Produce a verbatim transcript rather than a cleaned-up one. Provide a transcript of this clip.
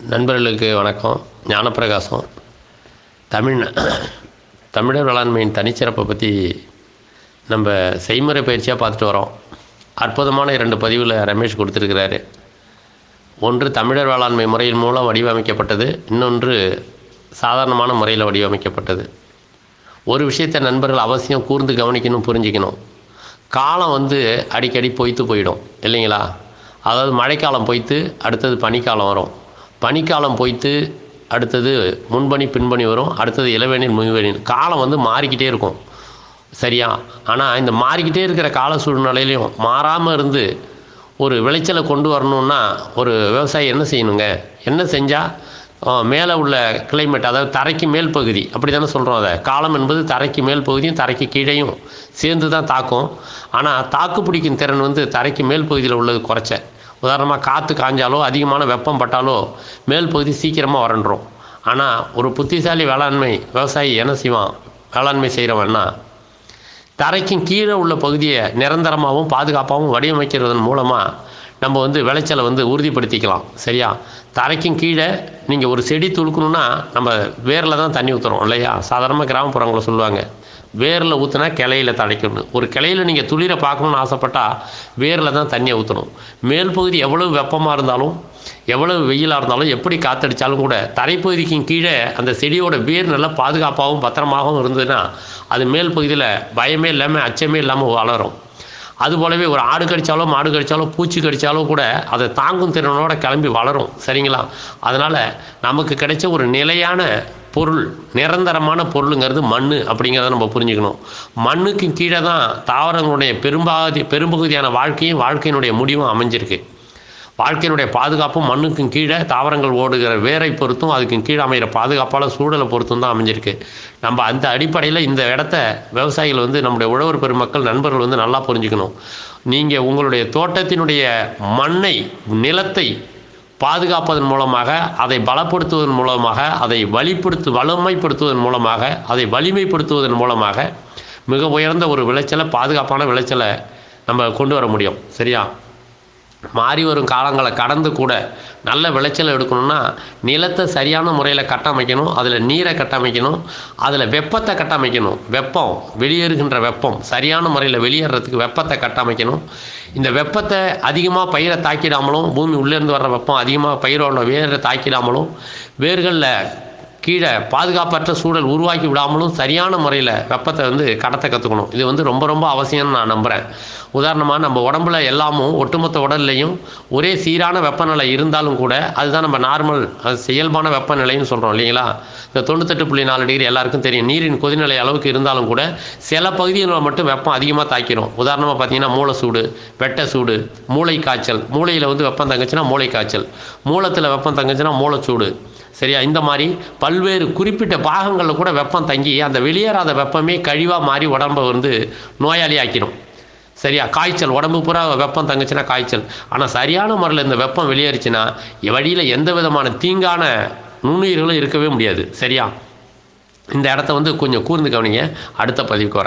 நண்பர்களுக்கு வணக்கம். ஞானப்பிரகாசம். தமிழ் தமிழர் வேளாண்மையின் தனிச்சிறப்பை பற்றி நம்ம செய்முறை பயிற்சியாக பார்த்துட்டு வரோம். அற்புதமான இரண்டு பதிவில் ரமேஷ் கொடுத்துருக்கிறாரு. ஒன்று தமிழர் வேளாண்மை முறையின் மூலம் வடிவமைக்கப்பட்டது, இன்னொன்று சாதாரணமான முறையில் வடிவமைக்கப்பட்டது. ஒரு விஷயத்தை நண்பர்கள் அவசியம் கூர்ந்து கவனிக்கணும், புரிஞ்சிக்கணும். காலம் வந்து அடிக்கடி பொய்த்து போயிடும் இல்லைங்களா? அதாவது மழைக்காலம் பொய்த்து அடுத்தது பனிக்காலம் வரும், பனிக்காலம் பொய்த்து அடுத்தது முன்பனி பின்பனி வரும், அடுத்தது இளவேனில் முன்வேனில். காலம் வந்து மாறிக்கிட்டே இருக்கும், சரியா? ஆனால் இந்த மாறிக்கிட்டே இருக்கிற கால சூழ்நிலையிலையும் மாறாமல் இருந்து ஒரு விளைச்சலை கொண்டு வரணுன்னா ஒரு விவசாயி என்ன செய்யணுங்க? என்ன செஞ்சால் மேலே உள்ள கிளைமேட், அதாவது தரைக்கு மேல் பகுதி, அப்படி தானே சொல்கிறோம். அதை காலம் என்பது தரைக்கு மேல் பகுதியும் தரைக்கு கீழேயும் சேர்ந்து தான் தாக்கும். ஆனால் தாக்கு பிடிக்கும் திறன் வந்து தரைக்கு மேல் பகுதியில் உள்ளது குறைச்ச. உதாரணமாக காற்று காஞ்சாலோ அதிகமான வெப்பம் பட்டாலோ மேல் பகுதி சீக்கிரமாக வறண்டுரும். ஆனால் ஒரு புத்திசாலி வேளாண்மை விவசாயி என்ன செய்வான்? வேளாண்மை செய்கிறவன்னா தரைக்கும் கீழே உள்ள பகுதியை நிரந்தரமாகவும் பாதுகாப்பாகவும் வடிவமைக்கிறதன் மூலமாக நம்ம வந்து விளைச்சலை வந்து உறுதிப்படுத்திக்கலாம், சரியா? தரைக்கும் கீழே நீங்கள் ஒரு செடி துளுக்கணுன்னா நம்ம வேரில் தான் தண்ணி ஊற்றுறோம் இல்லையா? சாதாரணமாக கிராமப்புறங்களை சொல்லுவாங்க, வேரில் ஊற்றினா கிளையில் தடைக்கணும். ஒரு கிளையில் நீங்கள் துளிரை பார்க்கணுன்னு ஆசைப்பட்டால் வேரில் தான் தண்ணியை ஊற்றணும். மேல் பகுதி எவ்வளவு வெப்பமாக இருந்தாலும் எவ்வளவு வெயிலாக இருந்தாலும் எப்படி காற்றடித்தாலும் கூட தரைப்பகுதிக்கு கீழே அந்த செடியோட வேர் நல்லா பாதுகாப்பாகவும் பத்திரமாகவும் இருந்ததுன்னா அது மேல் பகுதியில் பயமே இல்லாமல் அச்சமே இல்லாமல் வளரும். அதுபோலவே ஒரு ஆடு கடித்தாலோ மாடு கடித்தாலோ பூச்சி கடித்தாலோ கூட அதை தாங்கும் திறனோட கிளம்பி வளரும், சரிங்களா? அதனால் நமக்கு கிடைச்ச ஒரு நிலையான பொருள், நிரந்தரமான பொருளுங்கிறது மண் அப்படிங்கிறத நம்ம புரிஞ்சுக்கணும். மண்ணுக்கு கீழே தான் தாவரங்களுடைய பெரும்பாதி பெரும்பகுதியான வாழ்க்கையும் வாழ்க்கையினுடைய முடிவும் அமைஞ்சிருக்கு. வாழ்க்கையினுடைய பாதுகாப்பும் மண்ணுக்கும் கீழே தாவரங்கள் ஓடுகிற வேரை பொறுத்தும் அதுக்கு கீழே அமைகிற பாதுகாப்பால் சூழலை பொறுத்தும் தான் அமைஞ்சிருக்கு. நம்ம அந்த அடிப்படையில் இந்த இடத்த விவசாயிகள் வந்து நம்முடைய உழவர் பெருமக்கள் நண்பர்கள் வந்து நல்லா புரிஞ்சுக்கணும். நீங்கள் உங்களுடைய தோட்டத்தினுடைய மண்ணை, நிலத்தை பாதுகாப்பதன் மூலமாக, அதை பலப்படுத்துவதன் மூலமாக, அதை வலிப்படுத்து வலிமைப்படுத்துவதன் மூலமாக, அதை வலிமைப்படுத்துவதன் மூலமாக மிக உயர்ந்த ஒரு விளைச்சலை, பாதுகாப்பான விளைச்சலை நம்ம கொண்டு வர முடியும், சரியா? மாறி வரும் காலங்களை கடந்து கூட நல்ல விளைச்சல் எடுக்கணும்னா நிலத்தை சரியான முறையில் கட்டமைக்கணும், அதில் நீரை கட்டமைக்கணும், அதில் வெப்பத்தை கட்டமைக்கணும். வெப்பம், வெளியேறுகின்ற வெப்பம் சரியான முறையில் வெளியேறதுக்கு வெப்பத்தை கட்டமைக்கணும். இந்த வெப்பத்தை அதிகமாக பயிரை தாக்கிடாமலும், பூமி உள்ளேருந்து வர்ற வெப்பம் அதிகமாக பயிரோட வேரை தாக்கிடாமலும், வேர்களில் கீழே பாதுகாப்பற்ற சூழல் உருவாக்கி விடாமலும் சரியான முறையில் வெப்பத்தை வந்து கடத்த கற்றுக்கணும். இது வந்து ரொம்ப ரொம்ப அவசியம்னு நான் நம்புகிறேன். உதாரணமாக நம்ம உடம்புல எல்லாமும் ஒட்டுமொத்த உடல்லையும் ஒரே சீரான வெப்பநிலை இருந்தாலும் கூட அதுதான் நம்ம நார்மல், அது இயல்பான வெப்பநிலைன்னு சொல்கிறோம் இல்லைங்களா? இந்த தொண்ணூத்தெட்டு புள்ளி நாலு டிகிரி எல்லாருக்கும் தெரியும். நீரின் கொதிநிலை அளவுக்கு இருந்தாலும் கூட சில பகுதிகளில் மட்டும் வெப்பம் அதிகமாக தாக்கிடும். உதாரணமாக பார்த்தீங்கன்னா மூளை சூடு, வெட்டை சூடு, மூளை காய்ச்சல். மூளையில் வந்து வெப்பம் தங்குச்சுன்னா மூளை காய்ச்சல், மூலத்தில் வெப்பம் தங்குச்சுன்னா மூளைச்சூடு, சரியா? இந்த மாதிரி பல்வேறு குறிப்பிட்ட பாகங்களில் கூட வெப்பம் தங்கி அந்த வெளியேறாத வெப்பமே கழிவாக மாறி உடம்பை வந்து நோயாளி ஆக்கிடும், சரியா? காய்ச்சல், உடம்பு பூரா வெப்பம் தங்குச்சுன்னா காய்ச்சல். ஆனால் சரியான முறையில் இந்த வெப்பம் வெளியேறிச்சுன்னா வழியில் எந்த விதமான தீங்கான நுண்ணுயிர்களும் இருக்கவே முடியாது, சரியா? இந்த இடத்த வந்து கொஞ்சம் கூர்ந்து கவனிங்க. அடுத்த பதிவுக்கு வர